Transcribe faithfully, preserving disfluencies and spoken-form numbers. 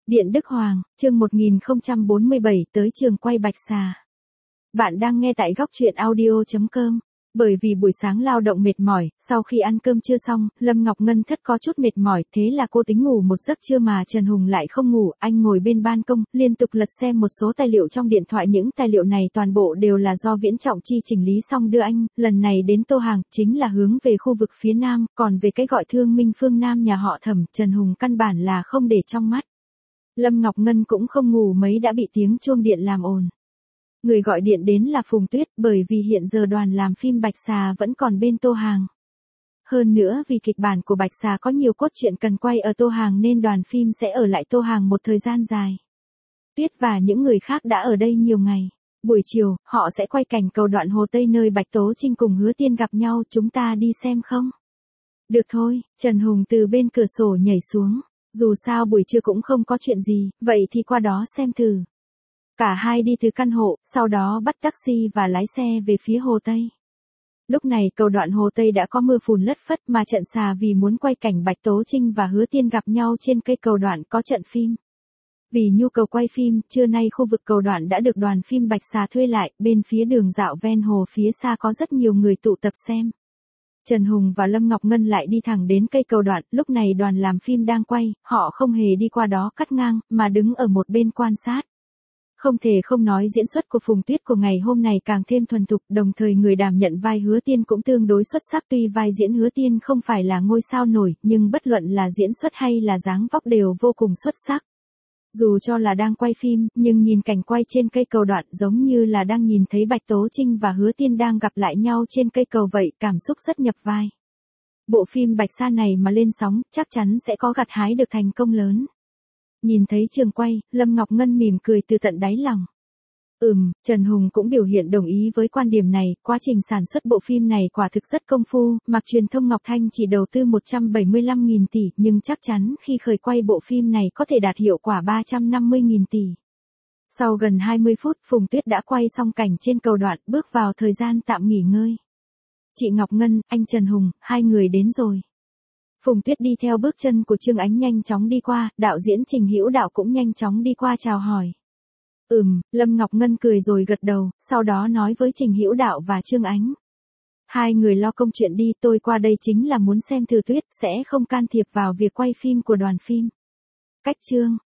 Điện Đức Hoàng, chương một nghìn không trăm bốn mươi bảy tới trường quay Bạch Xà. Bạn đang nghe tại góc truyện audio chấm com. Bởi vì buổi sáng lao động mệt mỏi, sau khi ăn cơm trưa xong, Lâm Ngọc Ngân thất có chút mệt mỏi, thế là cô tính ngủ một giấc trưa mà Trần Hùng lại không ngủ, anh ngồi bên ban công, liên tục lật xem một số tài liệu trong điện thoại, những tài liệu này toàn bộ đều là do Viễn Trọng Chi chỉnh lý xong đưa anh, lần này đến Tô Hàng, chính là hướng về khu vực phía Nam, còn về cái gọi Thương Minh phương Nam nhà họ Thẩm, Trần Hùng căn bản là không để trong mắt. Lâm Ngọc Ngân cũng không ngủ mấy đã bị tiếng chuông điện làm ồn. Người gọi điện đến là Phùng Tuyết, bởi vì hiện giờ đoàn làm phim Bạch Xà vẫn còn bên Tô Hàng. Hơn nữa vì kịch bản của Bạch Xà có nhiều cốt truyện cần quay ở Tô Hàng nên đoàn phim sẽ ở lại Tô Hàng một thời gian dài. Tuyết và những người khác đã ở đây nhiều ngày. Buổi chiều, họ sẽ quay cảnh cầu Đoạn Hồ Tây nơi Bạch Tố Trinh cùng Hứa Tiên gặp nhau, chúng ta đi xem không? Được thôi, Trần Hùng từ bên cửa sổ nhảy xuống. Dù sao buổi trưa cũng không có chuyện gì, vậy thì qua đó xem thử. Cả hai đi từ căn hộ, sau đó bắt taxi và lái xe về phía Hồ Tây. Lúc này cầu Đoạn Hồ Tây đã có mưa phùn lất phất mà trận xà vì muốn quay cảnh Bạch Tố Trinh và Hứa Tiên gặp nhau trên cây cầu Đoạn có trận phim. Vì nhu cầu quay phim, trưa nay khu vực cầu Đoạn đã được đoàn phim Bạch Xà thuê lại, bên phía đường dạo ven hồ phía xa có rất nhiều người tụ tập xem. Trần Hùng và Lâm Ngọc Ngân lại đi thẳng đến cây cầu Đoạn, lúc này đoàn làm phim đang quay, họ không hề đi qua đó cắt ngang, mà đứng ở một bên quan sát. Không thể không nói diễn xuất của Phùng Tuyết của ngày hôm này càng thêm thuần thục, đồng thời người đảm nhận vai Hứa Tiên cũng tương đối xuất sắc, tuy vai diễn Hứa Tiên không phải là ngôi sao nổi, nhưng bất luận là diễn xuất hay là dáng vóc đều vô cùng xuất sắc. Dù cho là đang quay phim, nhưng nhìn cảnh quay trên cây cầu Đoạn giống như là đang nhìn thấy Bạch Tố Trinh và Hứa Tiên đang gặp lại nhau trên cây cầu vậy, cảm xúc rất nhập vai. Bộ phim Bạch Xà này mà lên sóng, chắc chắn sẽ có gặt hái được thành công lớn. Nhìn thấy trường quay, Lâm Ngọc Ngân mỉm cười từ tận đáy lòng. Ừm, Trần Hùng cũng biểu hiện đồng ý với quan điểm này, quá trình sản xuất bộ phim này quả thực rất công phu, mặc truyền thông Ngọc Thanh chỉ đầu tư một trăm bảy mươi lăm nghìn tỷ, nhưng chắc chắn khi khởi quay bộ phim này có thể đạt hiệu quả ba trăm năm mươi nghìn tỷ. Sau gần hai mươi phút, Phùng Tuyết đã quay xong cảnh trên cầu Đoạn, bước vào thời gian tạm nghỉ ngơi. Chị Ngọc Ngân, anh Trần Hùng, hai người đến rồi. Phùng Tuyết đi theo bước chân của Trương Ánh nhanh chóng đi qua, đạo diễn Trình Hữu Đạo cũng nhanh chóng đi qua chào hỏi. Ừm, Lâm Ngọc Ngân cười rồi gật đầu, sau đó nói với Trình Hữu Đạo và Trương Ánh. Hai người lo công chuyện đi, tôi qua đây chính là muốn xem thử Tuyết, sẽ không can thiệp vào việc quay phim của đoàn phim. Cách Trương,